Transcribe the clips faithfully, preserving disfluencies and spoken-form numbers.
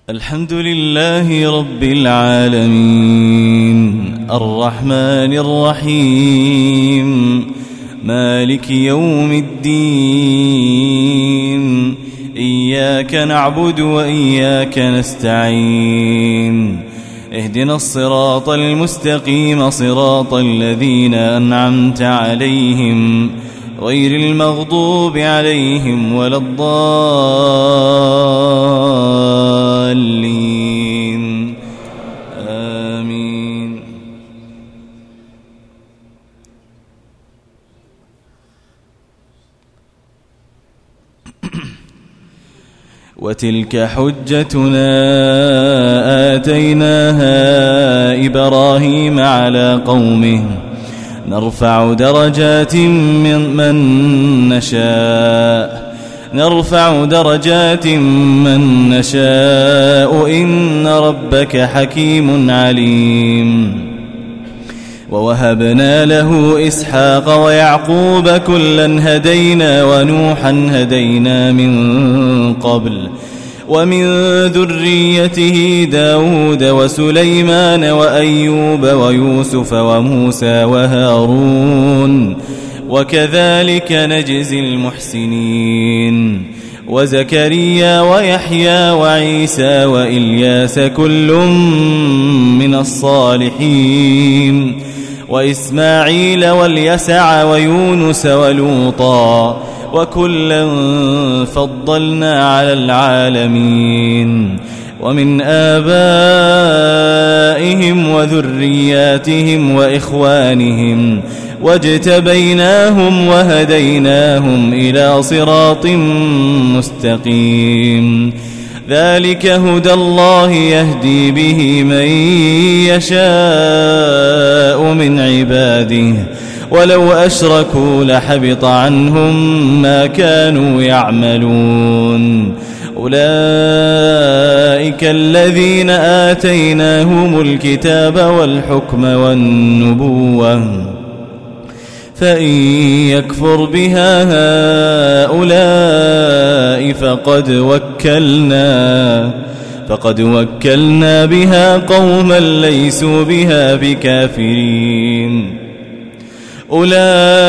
الحمد لله رب العالمين الرحمن الرحيم مالك يوم الدين إياك نعبد وإياك نستعين اهدنا الصراط المستقيم صراط الذين أنعمت عليهم غير المغضوب عليهم ولا الضالين آمين. وتلك حجتنا آتيناها إبراهيم على قومه نرفع درجات من, من نشاء نرفع درجات من نشاء إن ربك حكيم عليم. ووهبنا له إسحاق ويعقوب كلا هدينا ونوحا هدينا من قبل ومن ذريته داود وسليمان وأيوب ويوسف وموسى وهارون وكذلك نجزي المحسنين وزكريا ويحيى وعيسى وإلياس كل من الصالحين وإسماعيل واليسع ويونس ولوطا وكلا فضلنا على العالمين. ومن آبائهم وذرياتهم وإخوانهم واجتبيناهم وهديناهم إلى صراط مستقيم. ذلك هدى الله يهدي به من يشاء من عباده ولو أشركوا لحبط عنهم ما كانوا يعملون. أولئك الذين آتيناهم الكتاب والحكم والنبوة فإن يكفر بها هؤلاء فقد وكلنا فقد وكلنا بها قوما ليسوا بها بكافرين. أولئك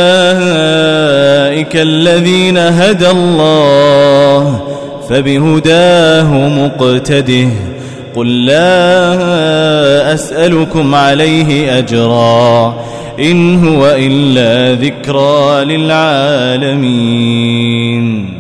الذين هدى الله فبهداه مقتده. قل لا أسألكم عليه أجرا إن هو إلا ذكرى للعالمين.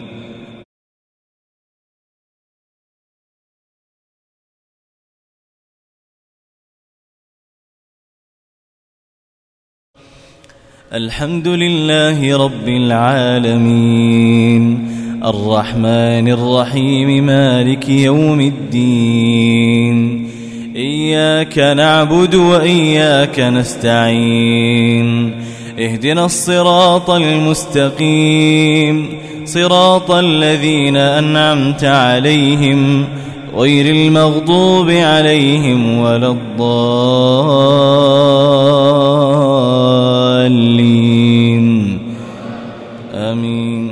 الحمد لله رب العالمين الرحمن الرحيم مالك يوم الدين إياك نعبد وإياك نستعين اهدنا الصراط المستقيم صراط الذين أنعمت عليهم غير المغضوب عليهم ولا الضالين آمين.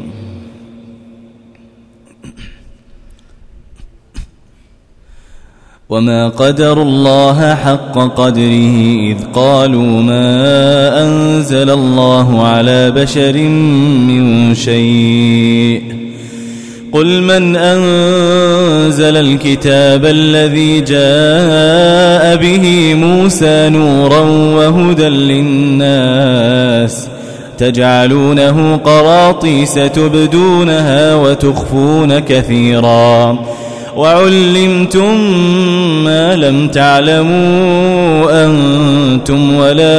وما قدروا الله حق قدره إذ قالوا ما أنزل الله على بشر من شيء. قل من أنزل الكتاب الذي جاء به موسى نورا وهدى للناس تجعلونه قراطيس تبدونها وتخفون كثيرا وعلمتم ما لم تعلموا أنتم ولا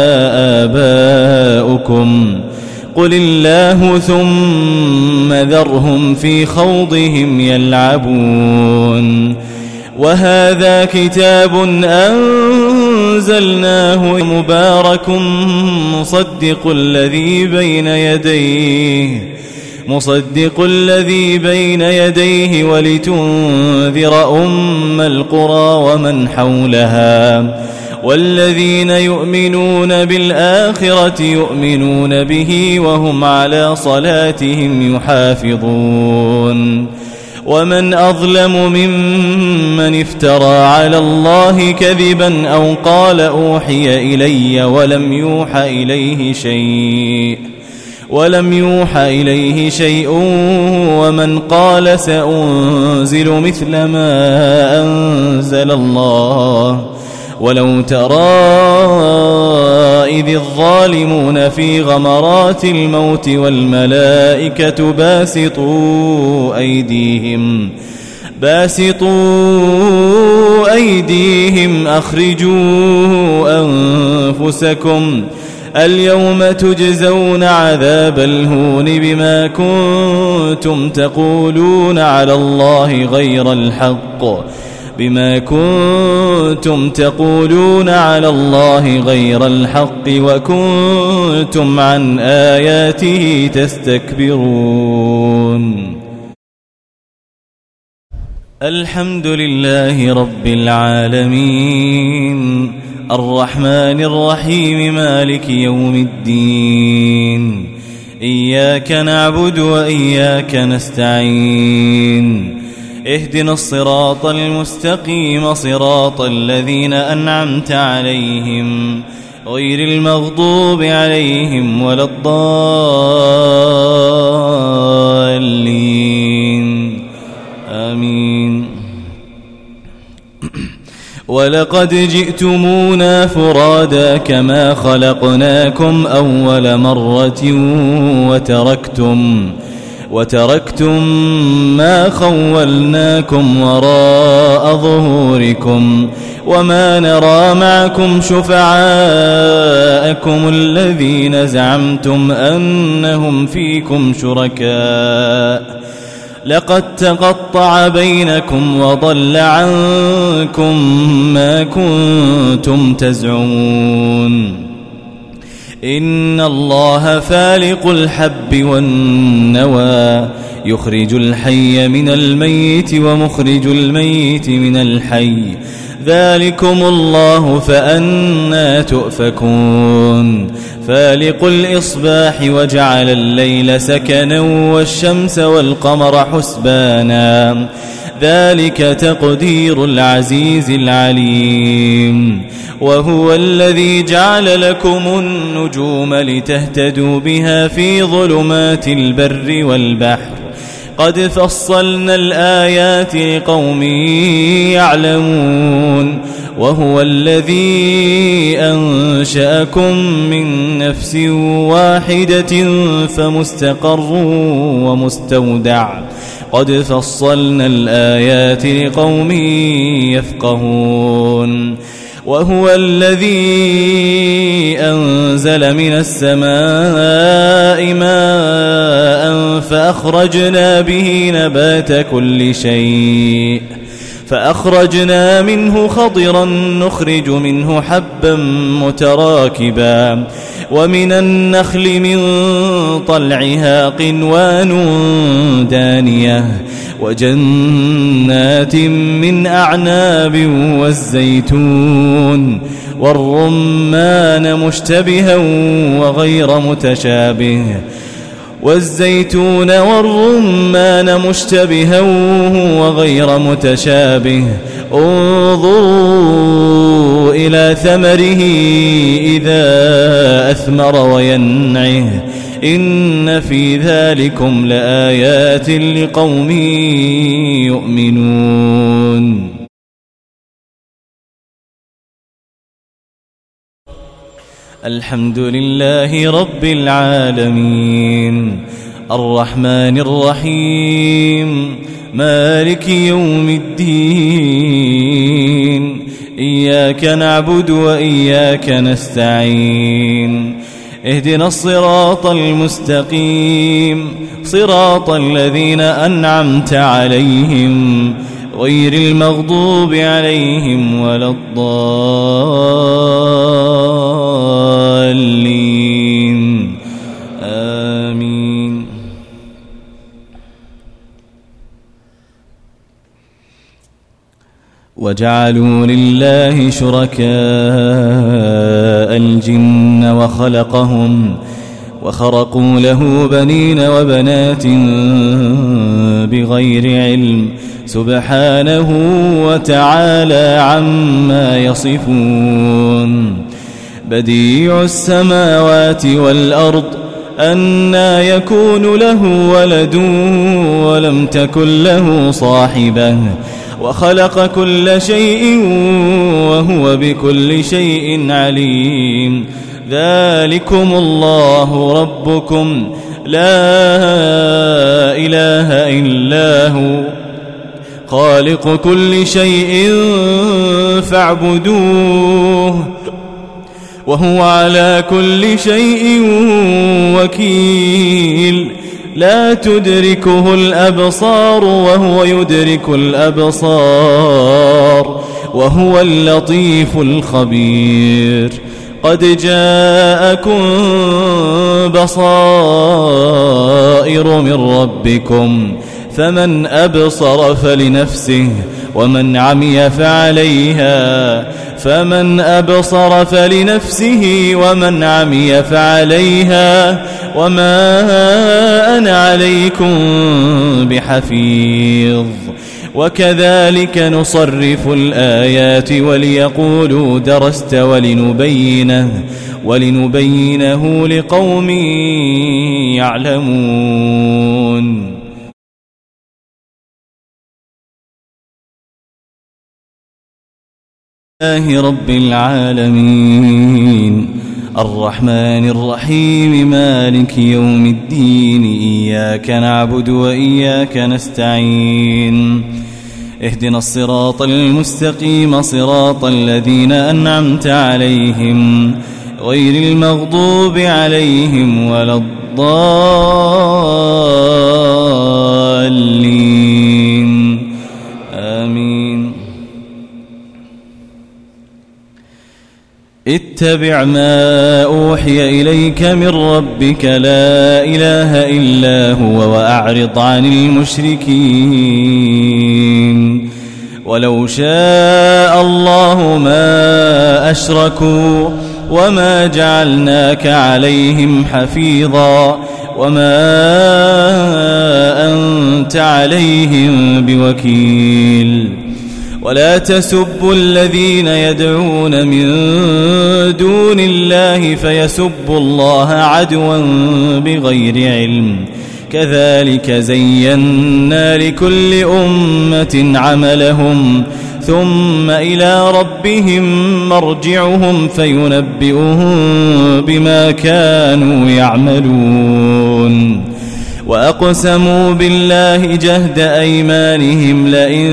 آباؤكم قل الله ثم ذرهم في خوضهم يلعبون. وهذا كتاب أنزلناه مبارك مصدق الذي بين يديه مصدق الذي بين يديه ولتنذر أم القرى ومن حولها والذين يؤمنون بالآخرة يؤمنون به وهم على صلاتهم يحافظون ومن أظلم ممن افترى على الله كذبا أو قال أوحي إلي ولم يوحى إليه شيء ولم يوحى إليه شيء ومن قال سأنزل مثل ما أنزل الله ولو ترى إذ الظالمون في غمرات الموت والملائكة باسطوا أيديهم باسطوا أيديهم أخرجوا أنفسكم اليوم تجزون عذاب الهون بما كنتم تقولون على الله غير الحق بما كنتم تقولون على الله غير الحق وكنتم عن آياته تستكبرون. الحمد لله رب العالمين الرحمن الرحيم مالك يوم الدين إياك نعبد وإياك نستعين اهدنا الصراط المستقيم صراط الذين أنعمت عليهم غير المغضوب عليهم ولا الضالين آمين. ولقد جئتمونا فرادا كما خلقناكم أول مرة وتركتم وتركتم ما خولناكم وراء ظهوركم وما نرى معكم شفعاءكم الذين زعمتم أنهم فيكم شركاء لقد تقطع بينكم وضل عنكم ما كنتم تزعمون. إن الله فالق الحب والنوى يخرج الحي من الميت ومخرج الميت من الحي ذلكم الله فأنى تؤفكون. فالق الإصباح وجعل الليل سكنا والشمس والقمر حسبانا ذلك تقدير العزيز العليم. وهو الذي جعل لكم النجوم لتهتدوا بها في ظلمات البر والبحر قد فصلنا الآيات لقوم يعلمون. وهو الذي أنشأكم من نفس واحدة فمستقر ومستودع قد فصلنا الآيات لقوم يفقهون. وهو الذي أنزل من السماء ماء فأخرجنا به نبات كل شيء فأخرجنا منه خضرا نخرج منه حبا متراكبا ومن النخل من طلعها قنوان دانية وجنات من أعناب والزيتون والرمان مشتبها وغير متشابه والزيتون والرمان مشتبها وغير متشابه انظروا إلى ثمره إذا أثمر وينعه إن في ذلكم لآيات لقوم يؤمنون. الحمد لله رب العالمين الرحمن الرحيم مالك يوم الدين إياك نعبد وإياك نستعين اهدنا الصراط المستقيم صراط الذين أنعمت عليهم غير المغضوب عليهم ولا الضالين آمين. وجعلوا لله شركاء الجن وخلقهم وخرقوا له بنين وبنات بغير علم سبحانه وتعالى عما يصفون. بديع السماوات والأرض أنى يكون له ولد ولم تكن له صاحبة وخلق كل شيء وهو بكل شيء عليم. ذلكم الله ربكم لا إله إلا هو خالق كل شيء فاعبدوه وهو على كل شيء وكيل. لا تدركه الأبصار وهو يدرك الأبصار وهو اللطيف الخبير. قد جاءكم بصائر من ربكم فمن أبصر فلنفسه ومن عمي فعليها فمن أبصر فلنفسه ومن عمي فعليها وما أنا عليكم بحفيظ. وكذلك نصرف الآيات وليقولوا درست ولنبينه ولنبينه لقوم يعلمون. الله رب العالمين الرحمن الرحيم مالك يوم الدين إياك نعبد وإياك نستعين اهدنا الصراط المستقيم صراط الذين أنعمت عليهم غير المغضوب عليهم ولا الضالين آمين. اتبع ما أوحي إليك من ربك لا إله إلا هو وأعرض عن المشركين. ولو شاء الله ما أشركوا وما جعلناك عليهم حفيظا وما أنت عليهم بوكيل. ولا تسبوا الذين يدعون من دون الله فيسبوا الله عدوا بغير علم كذلك زينا لكل أمة عملهم ثم إلى ربهم مرجعهم فينبئهم بما كانوا يعملون. وأقسموا بالله جهد أيمانهم لئن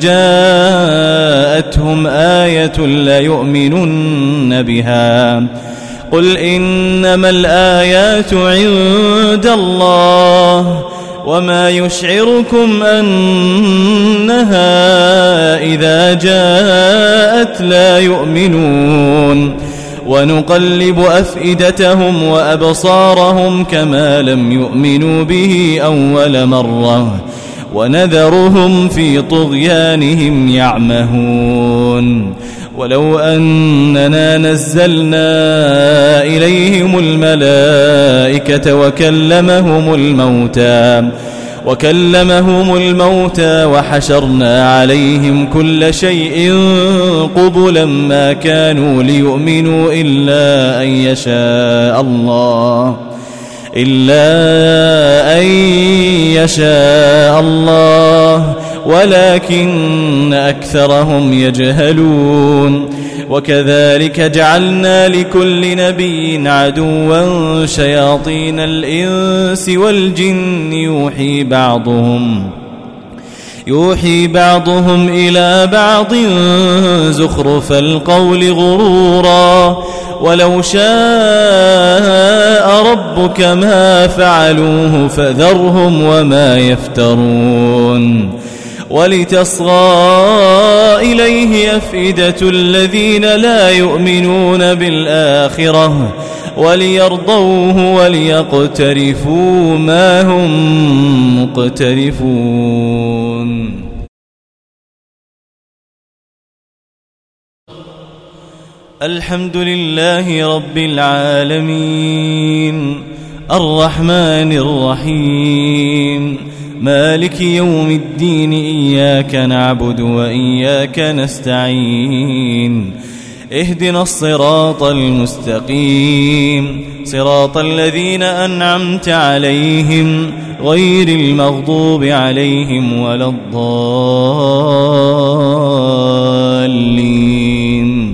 جاءتهم آية ليؤمنن بها قل إنما الآيات عند الله وما يشعركم أنها إذا جاءت لا يؤمنون. ونقلب أفئدتهم وأبصارهم كما لم يؤمنوا به أول مرة ونذرهم في طغيانهم يعمهون. ولو أننا نزلنا إليهم الملائكة وكلمهم الموتى وكلمهم الموتى وحشرنا عليهم كل شيء قبلا ما كانوا ليؤمنوا إلا أن يشاء الله إلا أن يشاء الله ولكن أكثرهم يجهلون. وكذلك جعلنا لكل نبي عدوا شياطين الإنس والجن يوحي بعضهم يوحي بعضهم إلى بعض زخرف القول غرورا ولو شاء ربك ما فعلوه فذرهم وما يفترون. ولتصغى إليه أفئدة الذين لا يؤمنون بالآخرة وليرضوه وليقترفوا ما هم مقترفون. الحمد لله رب العالمين الرحمن الرحيم مالك يوم الدين إياك نعبد وإياك نستعين اهدنا الصراط المستقيم صراط الذين أنعمت عليهم غير المغضوب عليهم ولا الضالين.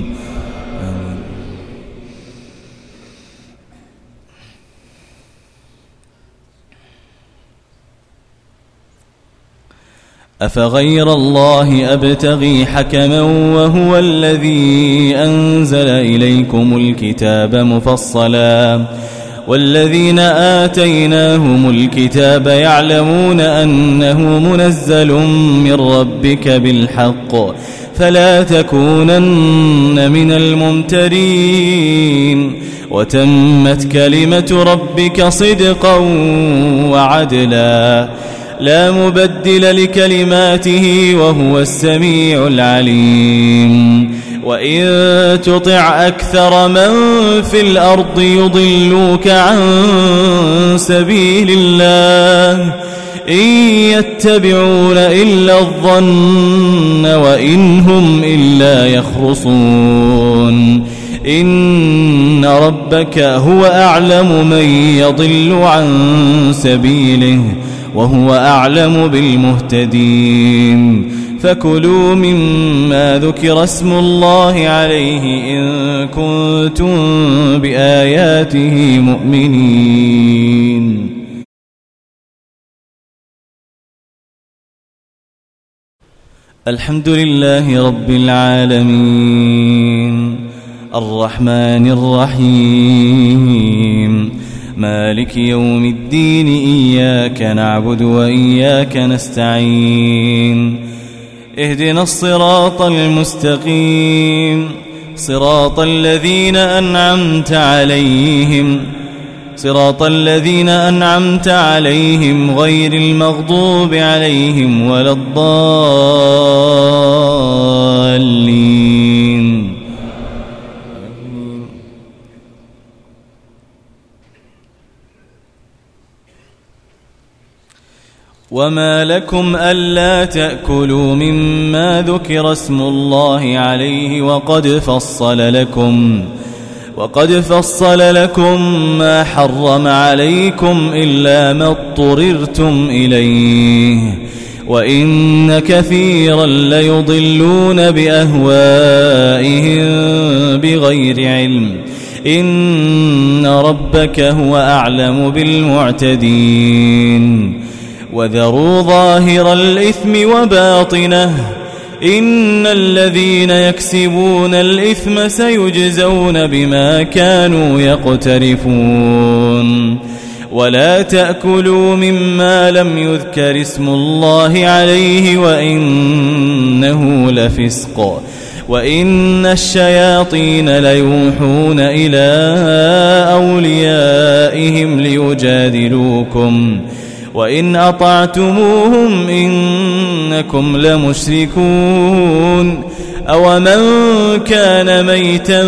أفغير الله أبتغي حكما وهو الذي أنزل إليكم الكتاب مفصلا والذين آتيناهم الكتاب يعلمون أنه منزل من ربك بالحق فلا تكونن من الممترين وتمت كلمة ربك صدقا وعدلا لا مبدل لكلماته وهو السميع العليم. وإن تطع أكثر من في الأرض يضلوك عن سبيل الله إن يتبعون إلا الظن وإن هم إلا يخرصون إن ربك هو أعلم من يضل عن سبيله وهو أعلم بالمهتدين. فكلوا مما ذكر اسم الله عليه إن كنتم بآياته مؤمنين. الحمد لله رب العالمين الرحمن الرحيم مالك يوم الدين إياك نعبد وإياك نستعين اهدنا الصراط المستقيم صراط الذين أنعمت عليهم صراط الذين أنعمت عليهم غير المغضوب عليهم ولا الضالين. وما لكم ألا تأكلوا مما ذكر اسم الله عليه وقد فصل لكم وقد فصل لكم ما حرم عليكم إلا ما اضطررتم إليه وإن كثيرا ليضلون بأهوائهم بغير علم إن ربك هو أعلم بالمعتدين. وذروا ظاهر الإثم وباطنه إن الذين يكسبون الإثم سيجزون بما كانوا يقترفون. ولا تأكلوا مما لم يذكر اسم الله عليه وإنه لفسق وإن الشياطين ليوحون إلى أوليائهم ليجادلوكم وإن أطعتموهم إنكم لمشركون. أومن كان ميتا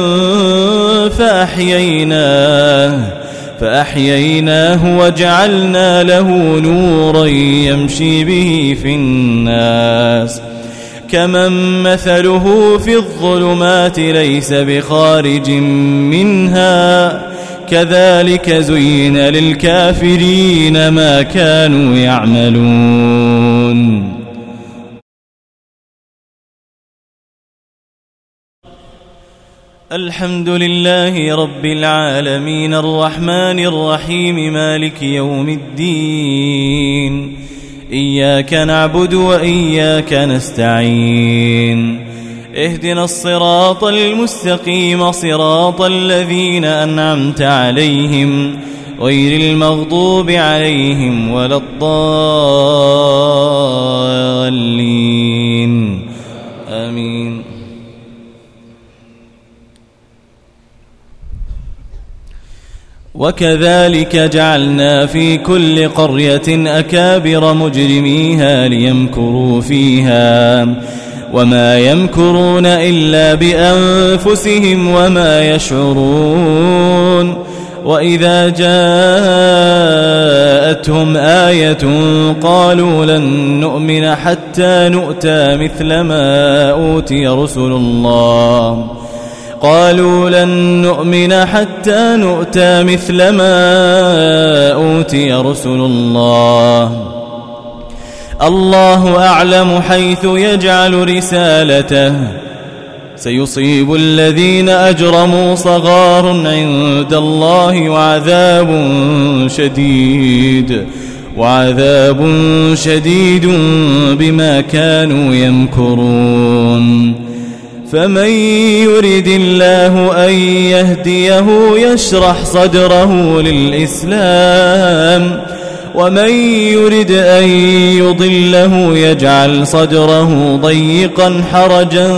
فأحييناه فأحييناه وجعلنا له نورا يمشي به في الناس كمن مثله في الظلمات ليس بخارج منها كذلك زين للكافرين ما كانوا يعملون. الحمد لله رب العالمين الرحمن الرحيم مالك يوم الدين إياك نعبد وإياك نستعين اهدنا الصراط المستقيم صراط الذين أنعمت عليهم غير المغضوب عليهم ولا الضالين آمين. وكذلك جعلنا في كل قرية أكابر مجرميها ليمكروا فيها وما يمكرون إلا بأنفسهم وما يشعرون. وإذا جاءتهم آية قالوا لن نؤمن حتى نؤتى مثل ما أوتي رسل الله قالوا لن نؤمن حتى نؤتى مثل ما أوتي رسل الله الله أعلم حيث يجعل رسالته سيصيب الذين أجرموا صغار عند الله وعذاب شديد وعذاب شديد بما كانوا يمكرون فمن يرد الله أن يهديه يشرح صدره للإسلام ومن يرد أن يضله يجعل صدره ضيقا حرجا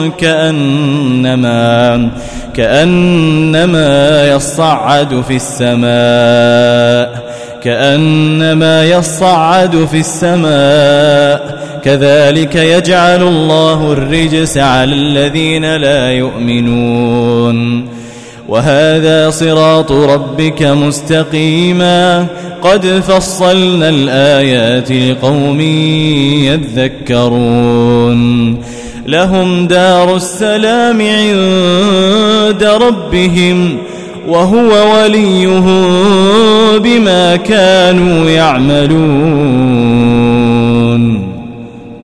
كأنما كأنما يصعد في السماء كأنما يصعد في السماء كذلك يجعل الله الرجس على الذين لا يؤمنون وهذا صراط ربك مستقيما قد فصلنا الآيات لقوم يذكرون لهم دار السلام عند ربهم وهو وليهم بما كانوا يعملون.